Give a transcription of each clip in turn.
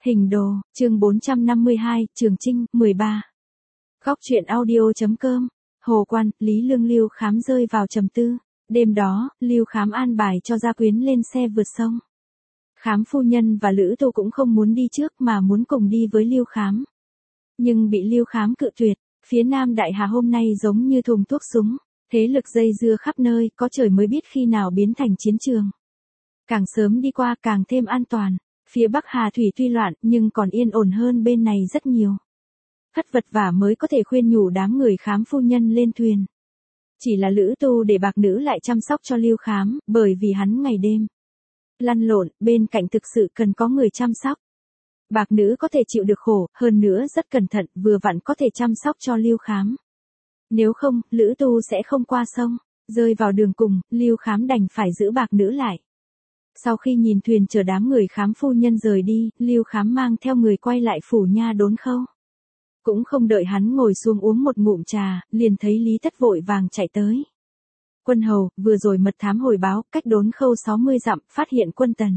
Hình đồ, chương 452, Trường Chinh, 13. Góc truyện audio.com. Hồ Quan, Lý Lương Lưu Khám rơi vào trầm tư. Đêm đó, Lưu Khám an bài cho gia quyến lên xe vượt sông. Khám phu nhân và Lữ Tô cũng không muốn đi trước mà muốn cùng đi với Lưu Khám. Nhưng bị Lưu Khám cự tuyệt, phía Nam Đại Hà hôm nay giống như thùng thuốc súng, thế lực dây dưa khắp nơi, có trời mới biết khi nào biến thành chiến trường. Càng sớm đi qua càng thêm an toàn. Phía Bắc Hà Thủy tuy loạn nhưng còn yên ổn hơn bên này rất nhiều. Phất vật vả mới có thể khuyên nhủ đám người Khám phu nhân lên thuyền. Chỉ là Lữ Tu để bạc nữ lại chăm sóc cho Lưu Khám, bởi vì hắn ngày đêm lăn lộn, bên cạnh thực sự cần có người chăm sóc. Bạc nữ có thể chịu được khổ, hơn nữa rất cẩn thận, vừa vặn có thể chăm sóc cho Lưu Khám. Nếu không, Lữ Tu sẽ không qua sông. Rơi vào đường cùng, Lưu Khám đành phải giữ bạc nữ lại. Sau khi nhìn thuyền chở đám người Khám phu nhân rời đi, Lưu Khám mang theo người quay lại phủ nha Đốn Khâu. Cũng không đợi hắn ngồi xuống uống một ngụm trà, liền thấy Lý Tất vội vàng chạy tới. Quân hầu, vừa rồi mật thám hồi báo, cách Đốn Khâu 60 dặm, phát hiện quân Tần.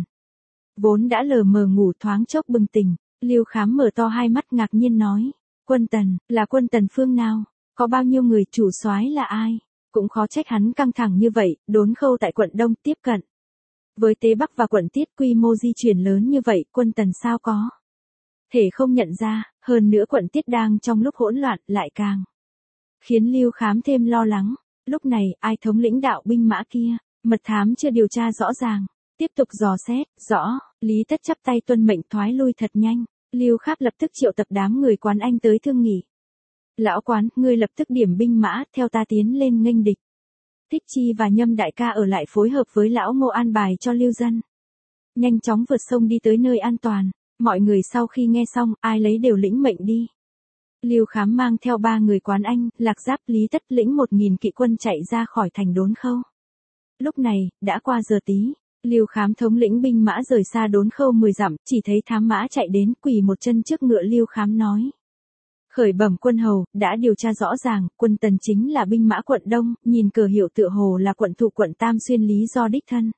Vốn đã lờ mờ ngủ thoáng chốc bừng tỉnh, Lưu Khám mở to hai mắt ngạc nhiên nói. Quân Tần, là quân Tần phương nào? Có bao nhiêu người, chủ soái là ai? Cũng khó trách hắn căng thẳng như vậy, Đốn Khâu tại quận Đông tiếp cận. Với Tế Bắc và quận Tiết quy mô di chuyển lớn như vậy, quân Tần sao có thể không nhận ra, hơn nữa quận Tiết đang trong lúc hỗn loạn lại càng khiến Lưu Khám thêm lo lắng. Lúc này, ai thống lĩnh đạo binh mã kia, mật thám chưa điều tra rõ ràng, tiếp tục dò xét, rõ, Lý Tất chắp tay tuân mệnh thoái lui thật nhanh, Lưu Khám lập tức triệu tập đám người Quán Anh tới thương nghị. Lão Quán, ngươi lập tức điểm binh mã, theo ta tiến lên nghênh địch. Thích Chi và Nhâm đại ca ở lại phối hợp với lão Ngô an bài cho Lưu dân. Nhanh chóng vượt sông đi tới nơi an toàn. Mọi người sau khi nghe xong, ai lấy đều lĩnh mệnh đi. Lưu Khám mang theo 3 người Quán Anh, Lạc Giáp, Lý Tất lĩnh 1000 kỵ quân chạy ra khỏi thành Đốn Khâu. Lúc này, đã qua giờ tí, Lưu Khám thống lĩnh binh mã rời xa Đốn Khâu 10 dặm, chỉ thấy thám mã chạy đến, quỳ một chân trước ngựa. Lưu Khám nói. Khởi bẩm quân hầu, đã điều tra rõ ràng, quân Tần chính là binh mã quận Đông, nhìn cờ hiệu tựa hồ là quận thủ quận Tam Xuyên Lý Do đích thân.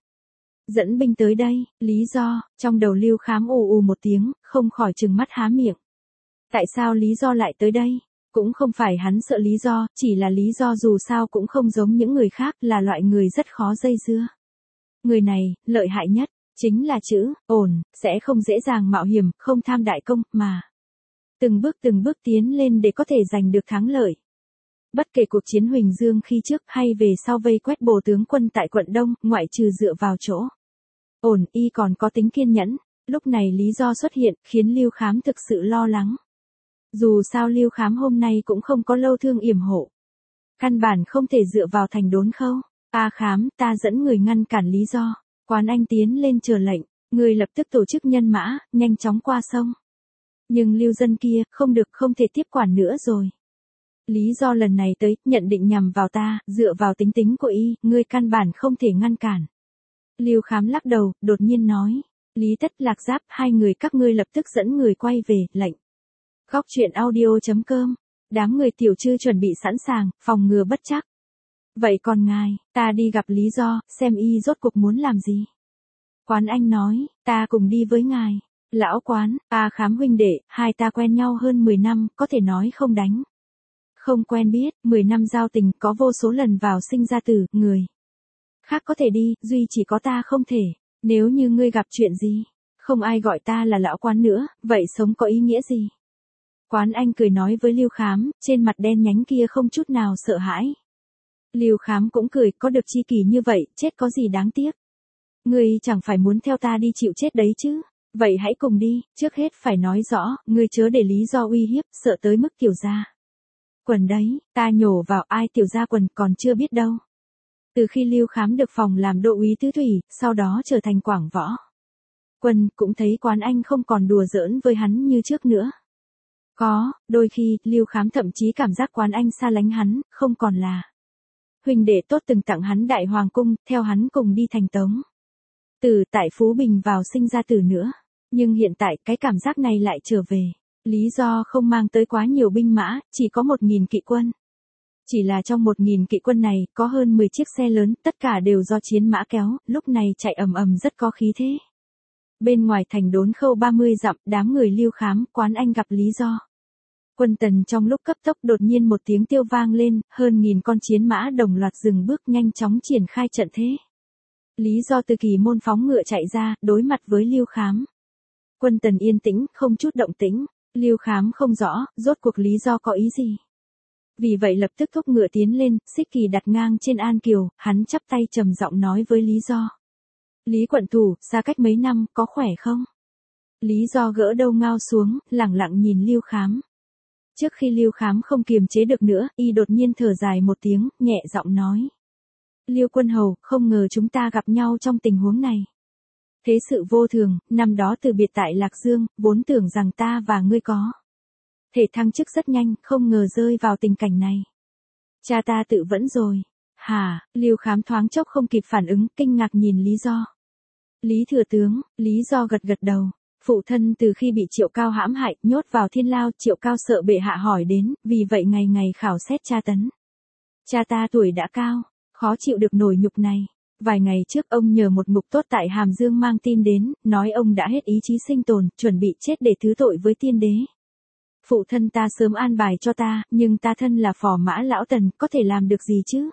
Dẫn binh tới đây, lý do, trong đầu Lưu Khám ù ù một tiếng, không khỏi trừng mắt há miệng. Tại sao Lý Do lại tới đây? Cũng không phải hắn sợ Lý Do, chỉ là Lý Do dù sao cũng không giống những người khác, là loại người rất khó dây dưa. Người này, lợi hại nhất, chính là chữ, ổn, sẽ không dễ dàng mạo hiểm, không tham đại công, mà từng bước tiến lên để có thể giành được thắng lợi. Bất kể cuộc chiến Huỳnh Dương khi trước hay về sau vây quét Bồ tướng quân tại quận Đông, ngoại trừ dựa vào chỗ ổn, y còn có tính kiên nhẫn. Lúc này Lý Do xuất hiện, khiến Lưu Khám thực sự lo lắng. Dù sao Lưu Khám hôm nay cũng không có lâu thương yểm hộ. Căn bản không thể dựa vào thành Đốn Khâu. A Khám, ta dẫn người ngăn cản Lý Do. Quán Anh tiến lên chờ lệnh, người lập tức tổ chức nhân mã, nhanh chóng qua sông. Nhưng Lưu dân kia, không được, không thể tiếp quản nữa rồi. Lý Do lần này tới, nhận định nhằm vào ta, dựa vào tính tình của y, ngươi căn bản không thể ngăn cản. Lưu Khám lắc đầu, đột nhiên nói. Lý Tất, Lạc Giáp, 2 người các ngươi lập tức dẫn người quay về, lệnh. Góc truyện audio.com. Đám người tiểu trư chuẩn bị sẵn sàng, phòng ngừa bất trắc. Vậy còn ngài, ta đi gặp Lý Do, xem y rốt cuộc muốn làm gì. Quán Anh nói, ta cùng đi với ngài. Lão Quán, A Khám huynh đệ, hai ta quen nhau hơn 10 năm, có thể nói không đánh không quen biết, 10 năm giao tình, có vô số lần vào sinh ra tử, người khác có thể đi, duy chỉ có ta không thể. Nếu như ngươi gặp chuyện gì, không ai gọi ta là lão Quán nữa, vậy sống có ý nghĩa gì? Quán Anh cười nói với Lưu Khám, trên mặt đen nhánh kia không chút nào sợ hãi. Lưu Khám cũng cười, có được chi kỷ như vậy, chết có gì đáng tiếc. Ngươi chẳng phải muốn theo ta đi chịu chết đấy chứ? Vậy hãy cùng đi, trước hết phải nói rõ, ngươi chớ để Lý Do uy hiếp, sợ tới mức tiểu gia quần đấy, ta nhổ vào ai tiểu gia quần còn chưa biết đâu. Từ khi Lưu Khám được phòng làm đô úy tứ thủy, sau đó trở thành Quảng Võ Quân, cũng thấy Quán Anh không còn đùa giỡn với hắn như trước nữa. Có, đôi khi, Lưu Khám thậm chí cảm giác Quán Anh xa lánh hắn, không còn là huynh đệ tốt từng tặng hắn Đại Hoàng Cung, theo hắn cùng đi thành Tống Từ tại Phú Bình vào sinh ra tử nữa. Nhưng hiện tại cái cảm giác này lại trở về. Lý Do không mang tới quá nhiều binh mã, chỉ có 1000 kỵ quân. Chỉ là trong 1000 kỵ quân này, có hơn 10 chiếc xe lớn, tất cả đều do chiến mã kéo, lúc này chạy ầm ầm rất có khí thế. Bên ngoài thành đốn khâu 30 dặm, đám người Lưu Khám, quán anh gặp Lý Do. Quân Tần trong lúc cấp tốc đột nhiên một tiếng tiêu vang lên, hơn nghìn con chiến mã đồng loạt dừng bước nhanh chóng triển khai trận thế. Lý Do từ kỳ môn phóng ngựa chạy ra, đối mặt với Lưu Khám. Quân Tần yên tĩnh, không chút động tĩnh, Lưu Khám không rõ, rốt cuộc Lý Do có ý gì. Vì vậy lập tức thúc ngựa tiến lên, xích kỳ đặt ngang trên an kiều, hắn chắp tay trầm giọng nói với Lý Do. Lý quận thủ, xa cách mấy năm, có khỏe không? Lý Do gỡ đầu ngao xuống, lẳng lặng nhìn Lưu Khám. Trước khi Lưu Khám không kiềm chế được nữa, y đột nhiên thở dài một tiếng, nhẹ giọng nói. Lưu quân hầu, không ngờ chúng ta gặp nhau trong tình huống này. Thế sự vô thường, năm đó từ biệt tại Lạc Dương, vốn tưởng rằng ta và ngươi có thể thăng chức rất nhanh, không ngờ rơi vào tình cảnh này. Cha ta tự vẫn rồi. Hả, Lưu Khám thoáng chốc không kịp phản ứng, kinh ngạc nhìn Lý Do. Lý thừa tướng, Lý Do gật gật đầu. Phụ thân từ khi bị Triệu Cao hãm hại, nhốt vào thiên lao, Triệu Cao sợ bệ hạ hỏi đến, vì vậy ngày ngày khảo xét tra tấn. Cha ta tuổi đã cao, khó chịu được nổi nhục này. Vài ngày trước ông nhờ một mục tốt tại Hàm Dương mang tin đến, nói ông đã hết ý chí sinh tồn, chuẩn bị chết để thứ tội với tiên đế. Phụ thân ta sớm an bài cho ta, nhưng ta thân là phò mã lão Tần, có thể làm được gì chứ?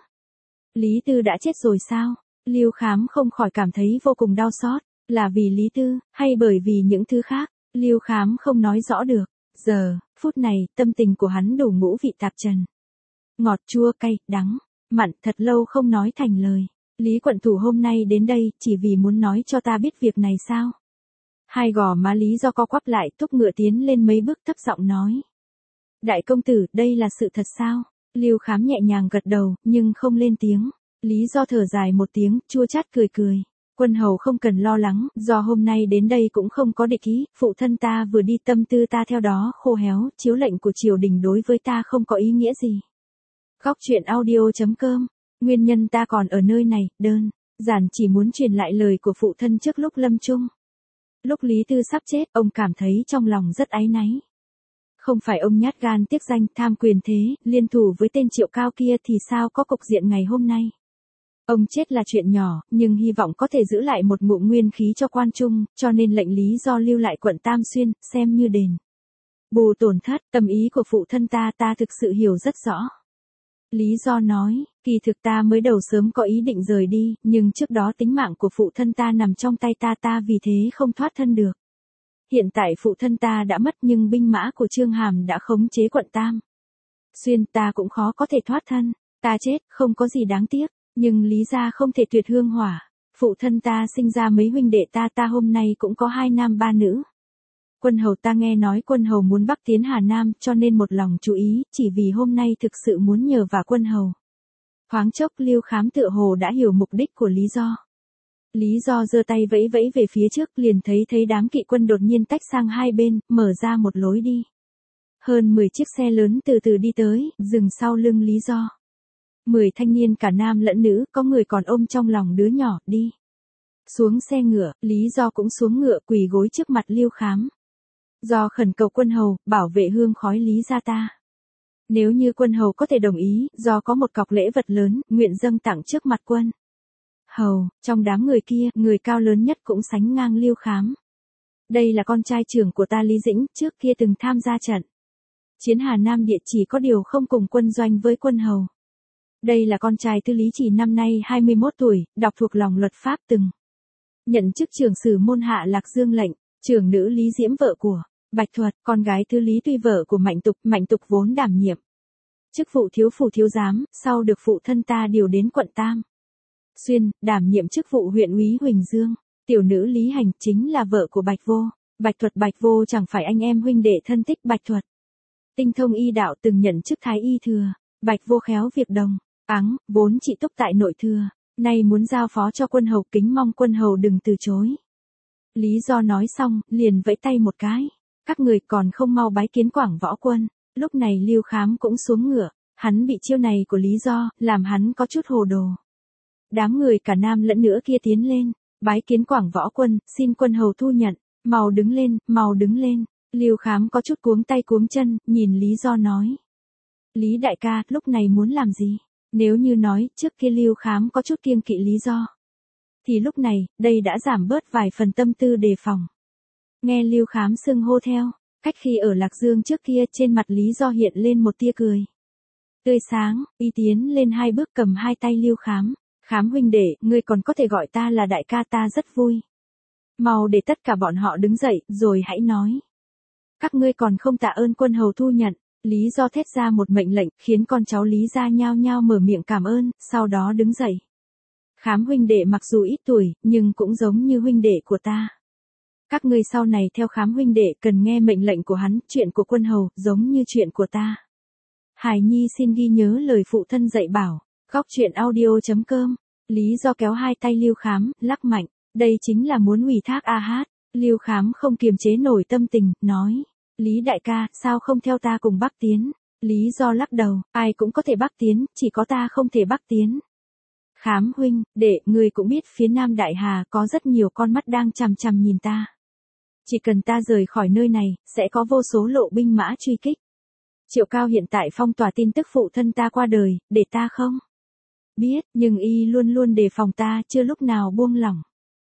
Lý Tư đã chết rồi sao? Lưu Khám không khỏi cảm thấy vô cùng đau xót, là vì Lý Tư, hay bởi vì những thứ khác, Lưu Khám không nói rõ được. Giờ, phút này, tâm tình của hắn đủ ngũ vị tạp trần. Ngọt chua cay, đắng, mặn, thật lâu không nói thành lời. Lý quận thủ hôm nay đến đây, chỉ vì muốn nói cho ta biết việc này sao? Hai gò má Lý Do co quắp lại, thúc ngựa tiến lên mấy bước thấp giọng nói. Đại công tử, đây là sự thật sao? Lưu Khám nhẹ nhàng gật đầu, nhưng không lên tiếng. Lý Do thở dài một tiếng, chua chát cười cười. Quân hầu không cần lo lắng, do hôm nay đến đây cũng không có địch ý, phụ thân ta vừa đi tâm tư ta theo đó khô héo, chiếu lệnh của triều đình đối với ta không có ý nghĩa gì. Góc truyện audio.com. Nguyên nhân ta còn ở nơi này, đơn giản chỉ muốn truyền lại lời của phụ thân trước lúc lâm chung. Lúc Lý Tư sắp chết, ông cảm thấy trong lòng rất áy náy. Không phải ông nhát gan tiếc danh tham quyền thế, liên thủ với tên Triệu Cao kia thì sao có cục diện ngày hôm nay. Ông chết là chuyện nhỏ, nhưng hy vọng có thể giữ lại một ngụm nguyên khí cho quan trung, cho nên lệnh Lý Do lưu lại quận Tam Xuyên, xem như đền bù tổn thất. Tâm ý của phụ thân ta thực sự hiểu rất rõ. Lý Do nói, kỳ thực ta mới đầu sớm có ý định rời đi, nhưng trước đó tính mạng của phụ thân ta nằm trong tay ta vì thế không thoát thân được. Hiện tại phụ thân ta đã mất nhưng binh mã của Trương Hàm đã khống chế quận Tam Xuyên, ta cũng khó có thể thoát thân. Ta chết, không có gì đáng tiếc, nhưng Lý gia không thể tuyệt hương hỏa. Phụ thân ta sinh ra mấy huynh đệ ta hôm nay cũng có 2 nam 3 nữ. Quân hầu ta nghe nói quân hầu muốn bắc tiến Hà Nam cho nên một lòng chú ý, chỉ vì hôm nay thực sự muốn nhờ vả quân hầu. Thoáng chốc Lưu Khám tựa hồ đã hiểu mục đích của Lý Do. Lý Do giơ tay vẫy vẫy về phía trước, liền thấy đám kỵ quân đột nhiên tách sang hai bên, mở ra một lối đi. Hơn 10 chiếc xe lớn từ từ đi tới, dừng sau lưng Lý Do. 10 thanh niên cả nam lẫn nữ, có người còn ôm trong lòng đứa nhỏ, đi. Xuống xe ngựa, Lý Do cũng xuống ngựa quỳ gối trước mặt Lưu Khám. Do khẩn cầu quân hầu, bảo vệ hương khói Lý gia ta. Nếu như quân hầu có thể đồng ý, do có một cọc lễ vật lớn, nguyện dâng tặng trước mặt quân hầu. Trong đám người kia, người cao lớn nhất cũng sánh ngang Lưu Khám. Đây là con trai trưởng của ta Lý Dĩnh, trước kia từng tham gia trận chiến Hà Nam Địa, chỉ có điều không cùng quân doanh với quân hầu. Đây là con trai Tư Lý Trì, năm nay 21 tuổi, đọc thuộc lòng luật pháp, từng nhận chức trưởng sử môn hạ Lạc Dương lệnh. Trưởng nữ Lý Diễm vợ của Bạch Thuật, con gái Tư Lý Tuy vợ của Mạnh Tục vốn đảm nhiệm chức vụ thiếu phủ thiếu giám, sau được phụ thân ta điều đến quận Tam Xuyên, đảm nhiệm chức vụ huyện úy Huỳnh Dương. Tiểu nữ Lý Hành chính là vợ của Bạch Vô. Bạch Vô chẳng phải anh em huynh đệ thân thích Bạch Thuật. Tinh thông y đạo, từng nhận chức thái y thừa. Bạch Vô khéo việc đồng áng, vốn trị túc tại nội thừa, nay muốn giao phó cho quân hầu, kính mong quân hầu đừng từ chối. Lý Do nói xong, liền vẫy tay một cái. Các người còn không mau bái kiến Quảng Võ Quân. Lúc này Lưu Khám cũng xuống ngựa. Hắn bị chiêu này của Lý Do, làm hắn có chút hồ đồ. Đám người cả nam lẫn nữ kia tiến lên. Bái kiến Quảng Võ Quân, xin quân hầu thu nhận. Mau đứng lên, mau đứng lên. Lưu Khám có chút cuống tay cuống chân, nhìn Lý Do nói. Lý đại ca, lúc này muốn làm gì? Nếu như nói, trước kia Lưu Khám có chút kiêng kỵ Lý Do. thì lúc này, đây đã giảm bớt vài phần tâm tư đề phòng. Nghe Lưu Khám xưng hô theo, cách khi ở Lạc Dương trước kia trên mặt Lý Do hiện lên một tia cười tươi sáng, y tiến lên 2 bước cầm 2 tay Lưu Khám. Khám huynh đệ, ngươi còn có thể gọi ta là đại ca, ta rất vui. Mau để tất cả bọn họ đứng dậy, rồi hãy nói. Các ngươi còn không tạ ơn quân hầu thu nhận. Lý Do thét ra một mệnh lệnh, khiến con cháu Lý gia nhao nhao mở miệng cảm ơn, sau đó đứng dậy. Khám huynh đệ mặc dù ít tuổi, nhưng cũng giống như huynh đệ của ta. Các ngươi sau này theo Khám huynh đệ cần nghe mệnh lệnh của hắn, chuyện của quân hầu, giống như chuyện của ta. Hải Nhi xin ghi nhớ lời phụ thân dạy bảo. Góc truyện audio.com. Lý Do kéo 2 tay Lưu Khám, lắc mạnh. Đây chính là muốn ủy thác a hát. Lưu Khám không kiềm chế nổi tâm tình, nói. Lý đại ca, sao không theo ta cùng Bắc tiến? Lý Do lắc đầu, ai cũng có thể Bắc tiến, chỉ có ta không thể Bắc tiến. Khám huynh, đệ, người cũng biết phía Nam Đại Hà có rất nhiều con mắt đang chằm chằm nhìn ta. Chỉ cần ta rời khỏi nơi này, sẽ có vô số lộ binh mã truy kích. Triệu Cao hiện tại phong tỏa tin tức phụ thân ta qua đời, để ta không biết, nhưng y luôn luôn đề phòng ta, chưa lúc nào buông lỏng.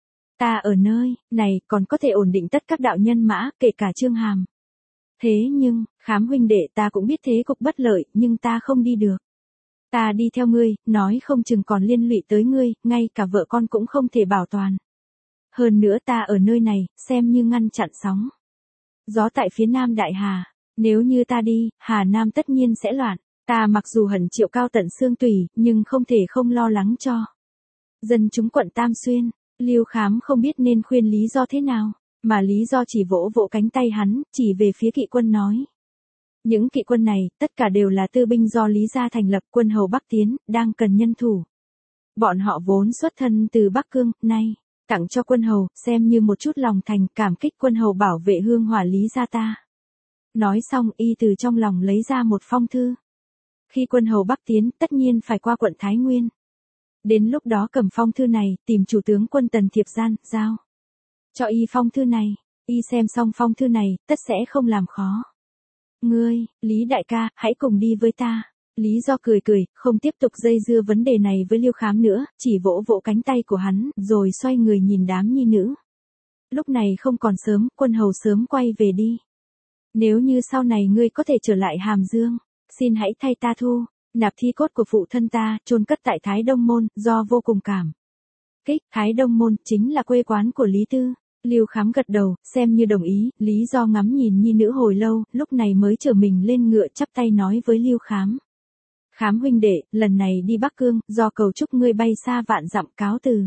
Ta ở nơi này còn có thể ổn định tất các đạo nhân mã, kể cả Trương Hàm. Thế nhưng, Khám huynh đệ, ta cũng biết thế cục bất lợi, nhưng ta không đi được. Ta đi theo ngươi, nói không chừng còn liên lụy tới ngươi, ngay cả vợ con cũng không thể bảo toàn. Hơn nữa ta ở nơi này, xem như ngăn chặn sóng gió tại phía Nam Đại Hà. Nếu như ta đi, Hà Nam tất nhiên sẽ loạn. Ta mặc dù hận Triệu Cao tận xương tủy, nhưng không thể không lo lắng cho dân chúng quận Tam Xuyên. Lưu Khám không biết nên khuyên Lý Do thế nào, mà Lý Do chỉ vỗ vỗ cánh tay hắn, chỉ về phía kỵ quân nói. Những kỵ quân này, tất cả đều là tư binh do Lý gia thành lập, quân hầu Bắc tiến, đang cần nhân thủ. Bọn họ vốn xuất thân từ Bắc Cương, nay tặng cho quân hầu, xem như một chút lòng thành, cảm kích quân hầu bảo vệ hương hỏa Lý gia ta. Nói xong y từ trong lòng lấy ra một phong thư. Khi quân hầu Bắc tiến, tất nhiên phải qua quận Thái Nguyên. Đến lúc đó cầm phong thư này, tìm chủ tướng quân Tần Thiệp Gian, giao cho y phong thư này. Y xem xong phong thư này, tất sẽ không làm khó ngươi. Lý đại ca, hãy cùng đi với ta. Lý Do cười cười, không tiếp tục dây dưa vấn đề này với Lưu Khám nữa, chỉ vỗ vỗ cánh tay của hắn, rồi xoay người nhìn đám nhi nữ. Lúc này không còn sớm, quân hầu sớm quay về đi. Nếu như sau này ngươi có thể trở lại Hàm Dương, xin hãy thay ta thu nạp thi cốt của phụ thân ta, chôn cất tại Thái Đông Môn, do vô cùng cảm kích. Thái Đông Môn chính là quê quán của Lý Tư. Lưu Khám gật đầu, xem như đồng ý. Lý Do ngắm nhìn nhi nữ hồi lâu, lúc này mới trở mình lên ngựa, chắp tay nói với Lưu Khám. Khám huynh đệ, lần này đi Bắc Cương, do cầu chúc ngươi bay xa vạn dặm, cáo từ.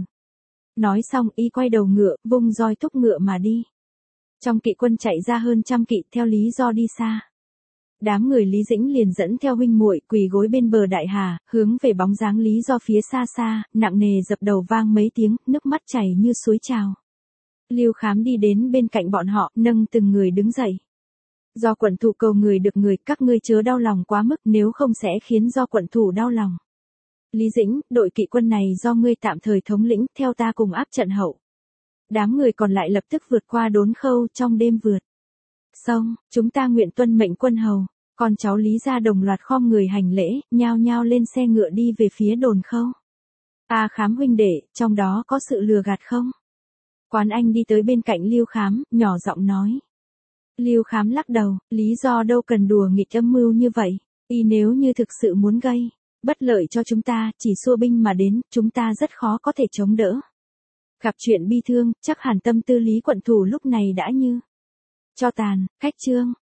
Nói xong y quay đầu ngựa, vung roi thúc ngựa mà đi. Trong kỵ quân chạy ra hơn 100 kỵ theo Lý Do đi xa. Đám người Lý Dĩnh liền dẫn theo huynh muội quỳ gối bên bờ Đại Hà, hướng về bóng dáng Lý Do phía xa xa, nặng nề dập đầu vang mấy tiếng, nước mắt chảy như suối trào. Lưu Khám đi đến bên cạnh bọn họ, nâng từng người đứng dậy. Do quận thủ cầu người được người, các ngươi chớ đau lòng quá mức, nếu không sẽ khiến do quận thủ đau lòng. Lý Dĩnh, đội kỵ quân này do ngươi tạm thời thống lĩnh, theo ta cùng áp trận hậu. Đám người còn lại lập tức vượt qua Đốn Khâu, trong đêm vượt sông, chúng ta nguyện tuân mệnh quân hầu. Con cháu Lý gia đồng loạt khom người hành lễ, nhao nhao lên xe ngựa đi về phía Đồn Khâu. Khám huynh đệ, trong đó có sự lừa gạt không? Quán Anh đi tới bên cạnh Lưu Khám, nhỏ giọng nói. Lưu Khám lắc đầu, Lý Do đâu cần đùa nghịch âm mưu như vậy. Y nếu như thực sự muốn gây bất lợi cho chúng ta, chỉ xua binh mà đến, chúng ta rất khó có thể chống đỡ. Gặp chuyện bi thương, chắc hẳn tâm tư Lý quận thủ lúc này đã như cho tàn. Cách chương